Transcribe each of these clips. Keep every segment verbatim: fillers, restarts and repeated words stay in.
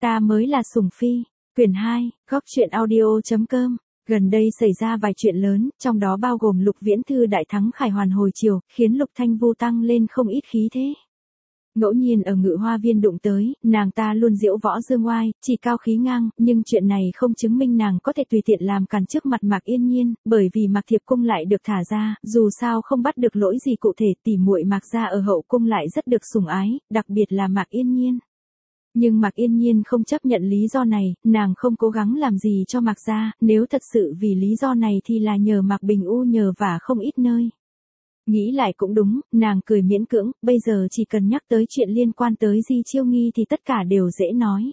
Ta mới là sủng phi. Quyển hai, góc truyện audio chấm com. Gần đây xảy ra vài chuyện lớn, trong đó bao gồm Lục Viễn Thư đại thắng Khải Hoàn hồi chiều, khiến Lục Thanh Vu tăng lên không ít khí thế. Ngẫu nhiên ở Ngự Hoa Viên đụng tới, nàng ta luôn diễu võ dương oai, chỉ cao khí ngang, nhưng chuyện này không chứng minh nàng có thể tùy tiện làm càn trước mặt Mạc Yên Nhiên, bởi vì Mạc Thiệp Cung lại được thả ra, dù sao không bắt được lỗi gì cụ thể, tỉ muội Mạc gia ở hậu cung lại rất được sủng ái, đặc biệt là Mạc Yên Nhiên. Nhưng Mạc Yên Nhiên không chấp nhận lý do này, nàng không cố gắng làm gì cho Mạc gia, nếu thật sự vì lý do này thì là nhờ Mạc Bình U nhờ vả không ít nơi. Nghĩ lại cũng đúng, nàng cười miễn cưỡng, bây giờ chỉ cần nhắc tới chuyện liên quan tới Di Chiêu Nghi thì tất cả đều dễ nói.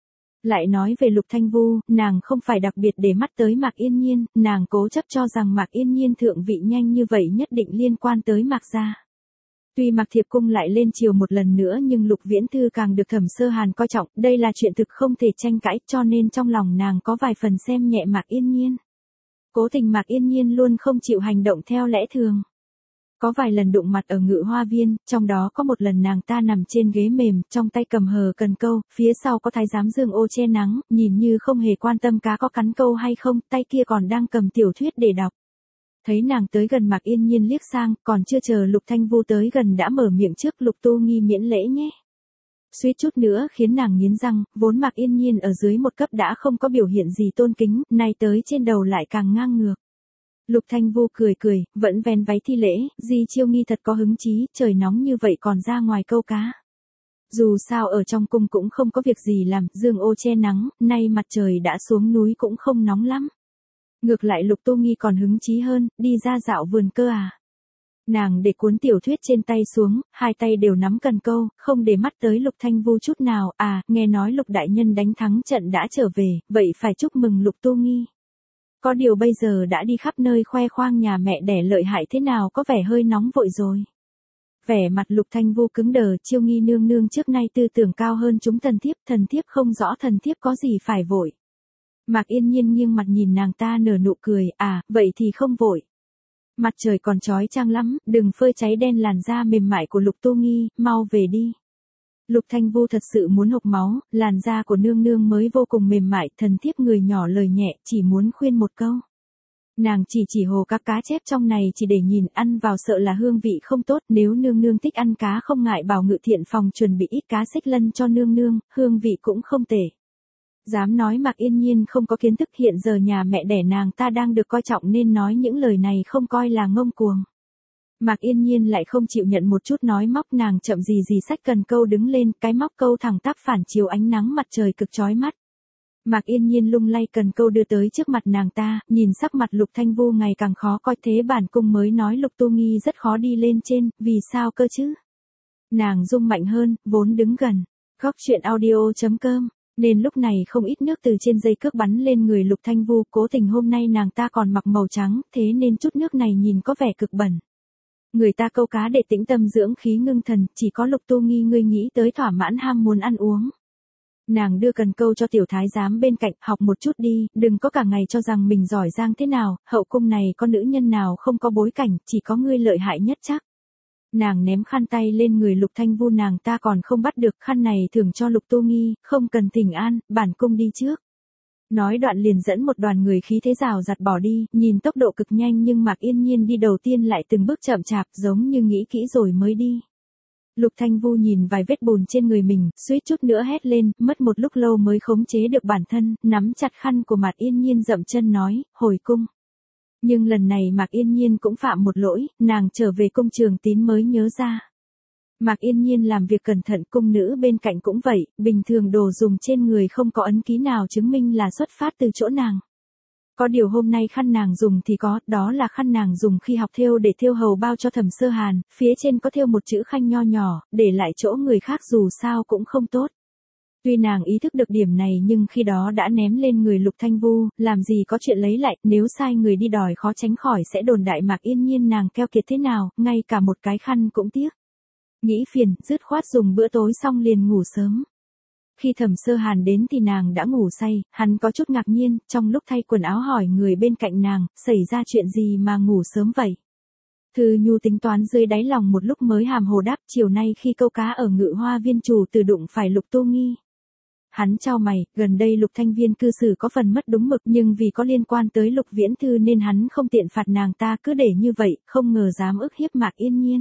Lại nói về Lục Thanh Vu, nàng không phải đặc biệt để mắt tới Mạc Yên Nhiên, nàng cố chấp cho rằng Mạc Yên Nhiên thượng vị nhanh như vậy nhất định liên quan tới Mạc gia. Tuy Mạc Thiệp Cung lại lên triều một lần nữa nhưng Lục Viễn Thư càng được Thẩm Sơ Hàn coi trọng, đây là chuyện thực không thể tranh cãi, cho nên trong lòng nàng có vài phần xem nhẹ Mạc Yên Nhiên. Cố tình Mạc Yên Nhiên luôn không chịu hành động theo lẽ thường. Có vài lần đụng mặt ở Ngự Hoa Viên, trong đó có một lần nàng ta nằm trên ghế mềm, trong tay cầm hờ cần câu, phía sau có thái giám Dương Ô che nắng, nhìn như không hề quan tâm cá có cắn câu hay không, tay kia còn đang cầm tiểu thuyết để đọc. Thấy nàng tới gần Mạc Yên Nhiên liếc sang, còn chưa chờ Lục Thanh Vu tới gần đã mở miệng trước, Lục Tu Nghi miễn lễ nhé. Suýt chút nữa khiến nàng nghiến răng, vốn Mạc Yên Nhiên ở dưới một cấp đã không có biểu hiện gì tôn kính, nay tới trên đầu lại càng ngang ngược. Lục Thanh Vu cười cười, vẫn vén váy thi lễ, Di Chiêu Nghi thật có hứng chí, trời nóng như vậy còn ra ngoài câu cá. Dù sao ở trong cung cũng không có việc gì làm, Dương Ô che nắng, nay mặt trời đã xuống núi cũng không nóng lắm. Ngược lại Lục Tu Nghi còn hứng chí hơn, đi ra dạo vườn cơ à. Nàng để cuốn tiểu thuyết trên tay xuống, hai tay đều nắm cần câu, không để mắt tới Lục Thanh Vu chút nào, à, nghe nói Lục Đại Nhân đánh thắng trận đã trở về, vậy phải chúc mừng Lục Tu Nghi. Có điều bây giờ đã đi khắp nơi khoe khoang nhà mẹ đẻ lợi hại thế nào có vẻ hơi nóng vội rồi. Vẻ mặt Lục Thanh Vu cứng đờ, Chiêu Nghi nương nương trước nay tư tưởng cao hơn chúng thần thiếp, thần thiếp không rõ thần thiếp có gì phải vội. Mạc Yên Nhiên nghiêng mặt nhìn nàng ta nở nụ cười, à, vậy thì không vội. Mặt trời còn chói chang lắm, đừng phơi cháy đen làn da mềm mại của Lục Tu Nghi, mau về đi. Lục Thanh Vu thật sự muốn hộc máu, làn da của nương nương mới vô cùng mềm mại, thần thiếp người nhỏ lời nhẹ, chỉ muốn khuyên một câu. Nàng chỉ chỉ hồ các cá chép trong này chỉ để nhìn, ăn vào sợ là hương vị không tốt, nếu nương nương thích ăn cá không ngại bảo Ngự Thiện phòng chuẩn bị ít cá xích lân cho nương nương, hương vị cũng không tệ. Dám nói Mạc Yên Nhiên không có kiến thức, hiện giờ nhà mẹ đẻ nàng ta đang được coi trọng nên nói những lời này không coi là ngông cuồng. Mạc Yên Nhiên lại không chịu nhận một chút nói móc, nàng chậm gì gì xách cần câu đứng lên, cái móc câu thẳng tắp phản chiếu ánh nắng mặt trời cực chói mắt. Mạc Yên Nhiên lung lay cần câu đưa tới trước mặt nàng ta, nhìn sắc mặt Lục Thanh Vu ngày càng khó coi, thế bản cung mới nói Lục Tu Nghi rất khó đi lên trên, vì sao cơ chứ? Nàng rung mạnh hơn, vốn đứng gần. Góc truyện audio chấm com. Nên lúc này không ít nước từ trên dây cước bắn lên người Lục Thanh Vu, cố tình hôm nay nàng ta còn mặc màu trắng, thế nên chút nước này nhìn có vẻ cực bẩn. Người ta câu cá để tĩnh tâm dưỡng khí ngưng thần, chỉ có Lục Tu Nghi ngươi nghĩ tới thỏa mãn ham muốn ăn uống. Nàng đưa cần câu cho tiểu thái giám bên cạnh, học một chút đi, đừng có cả ngày cho rằng mình giỏi giang thế nào, hậu cung này có nữ nhân nào không có bối cảnh, chỉ có ngươi lợi hại nhất chắc. Nàng ném khăn tay lên người Lục Thanh Vu, nàng ta còn không bắt được, khăn này thưởng cho Lục Tu Nghi, không cần thỉnh an, bản cung đi trước. Nói đoạn liền dẫn một đoàn người khí thế rào rạt bỏ đi, nhìn tốc độ cực nhanh nhưng Mạc Yên Nhiên đi đầu tiên lại từng bước chậm chạp, giống như nghĩ kỹ rồi mới đi. Lục Thanh Vu nhìn vài vết bùn trên người mình, suýt chút nữa hét lên, mất một lúc lâu mới khống chế được bản thân, nắm chặt khăn của Mạc Yên Nhiên dậm chân nói, hồi cung. Nhưng lần này Mạc Yên Nhiên cũng phạm một lỗi, nàng trở về cung Trường Tín mới nhớ ra. Mạc Yên Nhiên làm việc cẩn thận, cung nữ bên cạnh cũng vậy, bình thường đồ dùng trên người không có ấn ký nào chứng minh là xuất phát từ chỗ nàng. Có điều hôm nay khăn nàng dùng thì có, đó là khăn nàng dùng khi học thêu để thêu hầu bao cho Thẩm Sơ Hàn, phía trên có thêu một chữ khanh nho nhỏ, để lại chỗ người khác dù sao cũng không tốt. Tuy nàng ý thức được điểm này nhưng khi đó đã ném lên người Lục Thanh Vu, làm gì có chuyện lấy lại, nếu sai người đi đòi khó tránh khỏi sẽ đồn đại Mạc Yên Nhiên nàng keo kiệt thế nào, ngay cả một cái khăn cũng tiếc. Nghĩ phiền, dứt khoát dùng bữa tối xong liền ngủ sớm. Khi Thẩm Sơ Hàn đến thì nàng đã ngủ say, hắn có chút ngạc nhiên, trong lúc thay quần áo hỏi người bên cạnh nàng, xảy ra chuyện gì mà ngủ sớm vậy? Thư Nhu tính toán dưới đáy lòng một lúc mới hàm hồ đáp, chiều nay khi câu cá ở Ngự Hoa Viên chủ tử đụng phải Lục Tu Nghi. Hắn chau mày, gần đây Lục Thanh Viên cư xử có phần mất đúng mực nhưng vì có liên quan tới Lục Viễn Thư nên hắn không tiện phạt nàng ta cứ để như vậy, không ngờ dám ức hiếp Mạc Yên Nhiên.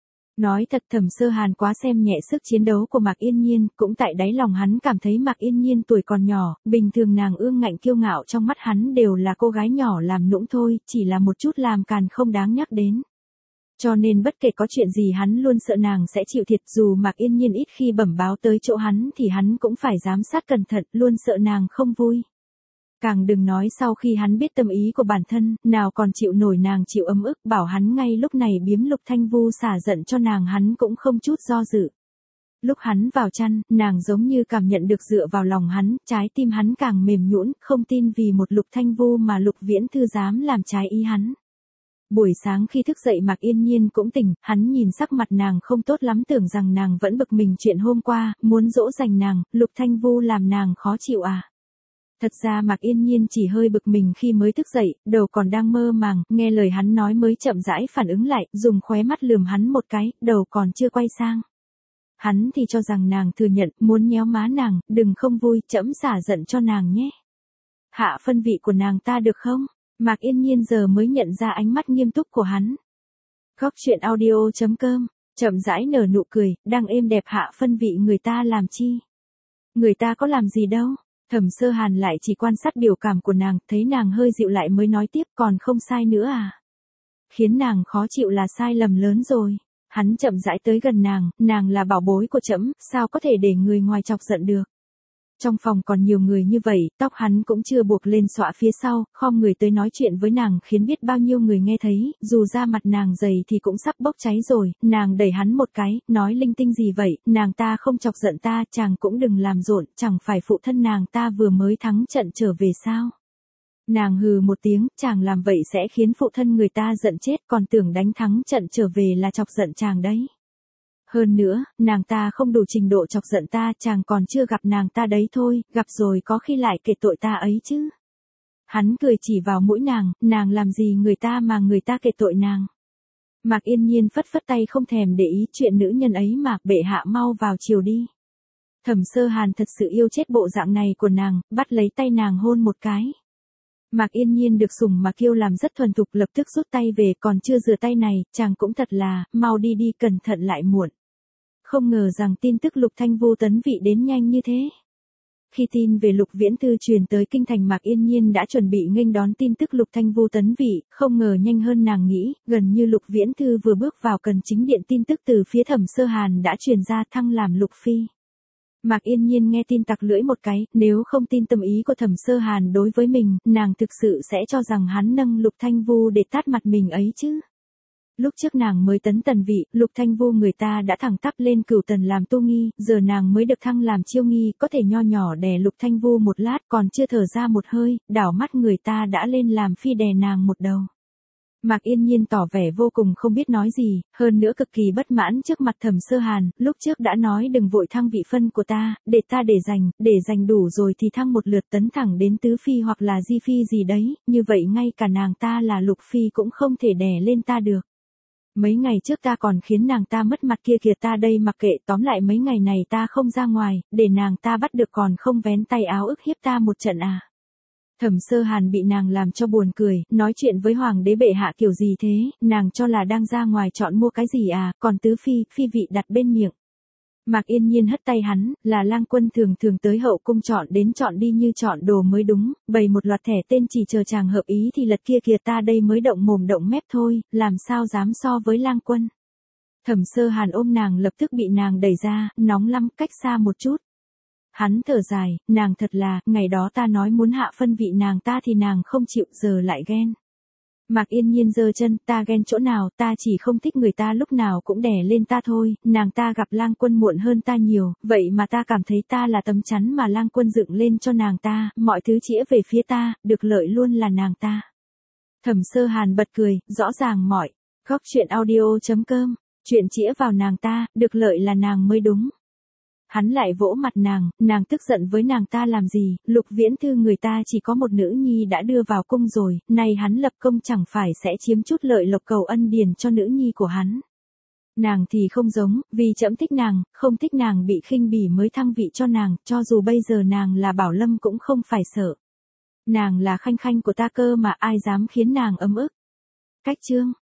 Nói thật Thẩm Sơ Hàn quá xem nhẹ sức chiến đấu của Mạc Yên Nhiên, cũng tại đáy lòng hắn cảm thấy Mạc Yên Nhiên tuổi còn nhỏ, bình thường nàng ương ngạnh kiêu ngạo trong mắt hắn đều là cô gái nhỏ làm nũng thôi, chỉ là một chút làm càn không đáng nhắc đến. Cho nên bất kể có chuyện gì hắn luôn sợ nàng sẽ chịu thiệt, dù Mạc Yên Nhiên ít khi bẩm báo tới chỗ hắn thì hắn cũng phải giám sát cẩn thận, luôn sợ nàng không vui. Càng đừng nói sau khi hắn biết tâm ý của bản thân, nào còn chịu nổi nàng chịu ấm ức, bảo hắn ngay lúc này biếm Lục Thanh Vu xả giận cho nàng hắn cũng không chút do dự. Lúc hắn vào chăn, nàng giống như cảm nhận được dựa vào lòng hắn, trái tim hắn càng mềm nhũn, không tin vì một Lục Thanh Vu mà Lục Viễn Thư dám làm trái ý hắn. Buổi sáng khi thức dậy Mạc Yên Nhiên cũng tỉnh, hắn nhìn sắc mặt nàng không tốt lắm tưởng rằng nàng vẫn bực mình chuyện hôm qua, muốn dỗ dành nàng, Lục Thanh Vu làm nàng khó chịu à. Thật ra Mạc Yên Nhiên chỉ hơi bực mình khi mới thức dậy, đầu còn đang mơ màng, nghe lời hắn nói mới chậm rãi phản ứng lại, dùng khóe mắt lườm hắn một cái, đầu còn chưa quay sang. Hắn thì cho rằng nàng thừa nhận, muốn nhéo má nàng, đừng không vui, trẫm xả giận cho nàng nhé. Hạ phân vị của nàng ta được không? Mạc Yên Nhiên giờ mới nhận ra ánh mắt nghiêm túc của hắn. Góc truyện audio chấm com, chậm rãi nở nụ cười, đang êm đẹp hạ phân vị người ta làm chi? Người ta có làm gì đâu? Thẩm Sơ Hàn lại chỉ quan sát biểu cảm của nàng, thấy nàng hơi dịu lại mới nói tiếp, còn không sai nữa à? Khiến nàng khó chịu là sai lầm lớn rồi. Hắn chậm rãi tới gần nàng, nàng là bảo bối của trẫm, sao có thể để người ngoài chọc giận được. Trong phòng còn nhiều người như vậy, tóc hắn cũng chưa buộc lên xõa phía sau, khom người tới nói chuyện với nàng khiến biết bao nhiêu người nghe thấy, dù da mặt nàng dày thì cũng sắp bốc cháy rồi, nàng đẩy hắn một cái, nói linh tinh gì vậy, nàng ta không chọc giận ta, chàng cũng đừng làm rộn, chẳng phải phụ thân nàng ta vừa mới thắng trận trở về sao. Nàng hừ một tiếng, chàng làm vậy sẽ khiến phụ thân người ta giận chết, còn tưởng đánh thắng trận trở về là chọc giận chàng đấy. Hơn nữa, nàng ta không đủ trình độ chọc giận ta, chàng còn chưa gặp nàng ta đấy thôi, gặp rồi có khi lại kể tội ta ấy chứ. Hắn cười chỉ vào mũi nàng, nàng làm gì người ta mà người ta kể tội nàng. Mạc Yên Nhiên phất phất tay không thèm để ý chuyện nữ nhân ấy mà, bệ hạ mau vào chiều đi. Thẩm Sơ Hàn thật sự yêu chết bộ dạng này của nàng, bắt lấy tay nàng hôn một cái. Mạc Yên Nhiên được sủng mà kêu làm rất thuần thục, lập tức rút tay về, còn chưa rửa tay này, chàng cũng thật là, mau đi đi, cẩn thận lại muộn. Không ngờ rằng tin tức Lục Thanh Vu tấn vị đến nhanh như thế. Khi tin về Lục Viễn Thư truyền tới kinh thành, Mạc Yên Nhiên đã chuẩn bị nghênh đón tin tức Lục Thanh Vu tấn vị, không ngờ nhanh hơn nàng nghĩ, gần như Lục Viễn Thư vừa bước vào cần chính điện tin tức từ phía Thẩm Sơ Hàn đã truyền ra thăng làm Lục Phi. Mạc Yên Nhiên nghe tin tặc lưỡi một cái, nếu không tin tâm ý của Thẩm Sơ Hàn đối với mình, nàng thực sự sẽ cho rằng hắn nâng Lục Thanh Vu để tát mặt mình ấy chứ. Lúc trước nàng mới tấn tần vị, Lục Thanh Vu người ta đã thẳng tắp lên cửu tần làm tu nghi, giờ nàng mới được thăng làm chiêu nghi, có thể nho nhỏ đè Lục Thanh Vu một lát, còn chưa thở ra một hơi, đảo mắt người ta đã lên làm phi đè nàng một đầu. Mạc Yên Nhiên tỏ vẻ vô cùng không biết nói gì, hơn nữa cực kỳ bất mãn trước mặt Thẩm Sơ Hàn, lúc trước đã nói đừng vội thăng vị phân của ta, để ta để dành, để dành đủ rồi thì thăng một lượt tấn thẳng đến tứ phi hoặc là di phi gì đấy, như vậy ngay cả nàng ta là Lục Phi cũng không thể đè lên ta được. Mấy ngày trước ta còn khiến nàng ta mất mặt kia kìa, ta đây mặc kệ, tóm lại mấy ngày này ta không ra ngoài, để nàng ta bắt được còn không vén tay áo ức hiếp ta một trận à. Thẩm Sơ Hàn bị nàng làm cho buồn cười, nói chuyện với hoàng đế bệ hạ kiểu gì thế, nàng cho là đang ra ngoài chọn mua cái gì à, còn tứ phi, phi vị đặt bên miệng. Mạc Yên Nhiên hất tay hắn, là lang quân thường thường tới hậu cung chọn đến chọn đi như chọn đồ mới đúng, bày một loạt thẻ tên chỉ chờ chàng hợp ý thì lật kia kìa, ta đây mới động mồm động mép thôi, làm sao dám so với lang quân. Thẩm Sơ Hàn ôm nàng lập tức bị nàng đẩy ra, nóng lắm, cách xa một chút. Hắn thở dài, nàng thật là, ngày đó ta nói muốn hạ phân vị nàng ta thì nàng không chịu, giờ lại ghen. Mạc Yên Nhiên giơ chân, ta ghen chỗ nào, ta chỉ không thích người ta lúc nào cũng đè lên ta thôi, nàng ta gặp lang quân muộn hơn ta nhiều, vậy mà ta cảm thấy ta là tấm chắn mà lang quân dựng lên cho nàng ta, mọi thứ chĩa về phía ta, được lợi luôn là nàng ta. Thẩm Sơ Hàn bật cười, rõ ràng mọi, góc truyện audio chấm com, chuyện chĩa vào nàng ta, được lợi là nàng mới đúng. Hắn lại vỗ mặt nàng, nàng tức giận với nàng ta làm gì, Lục Viễn Thư người ta chỉ có một nữ nhi đã đưa vào cung rồi, nay hắn lập công chẳng phải sẽ chiếm chút lợi lộc cầu ân điền cho nữ nhi của hắn. Nàng thì không giống, vì trẫm thích nàng, không thích nàng bị khinh bỉ mới thăng vị cho nàng, cho dù bây giờ nàng là Bảo Lâm cũng không phải sợ. Nàng là Khanh Khanh của ta cơ mà ai dám khiến nàng ấm ức. Cách chương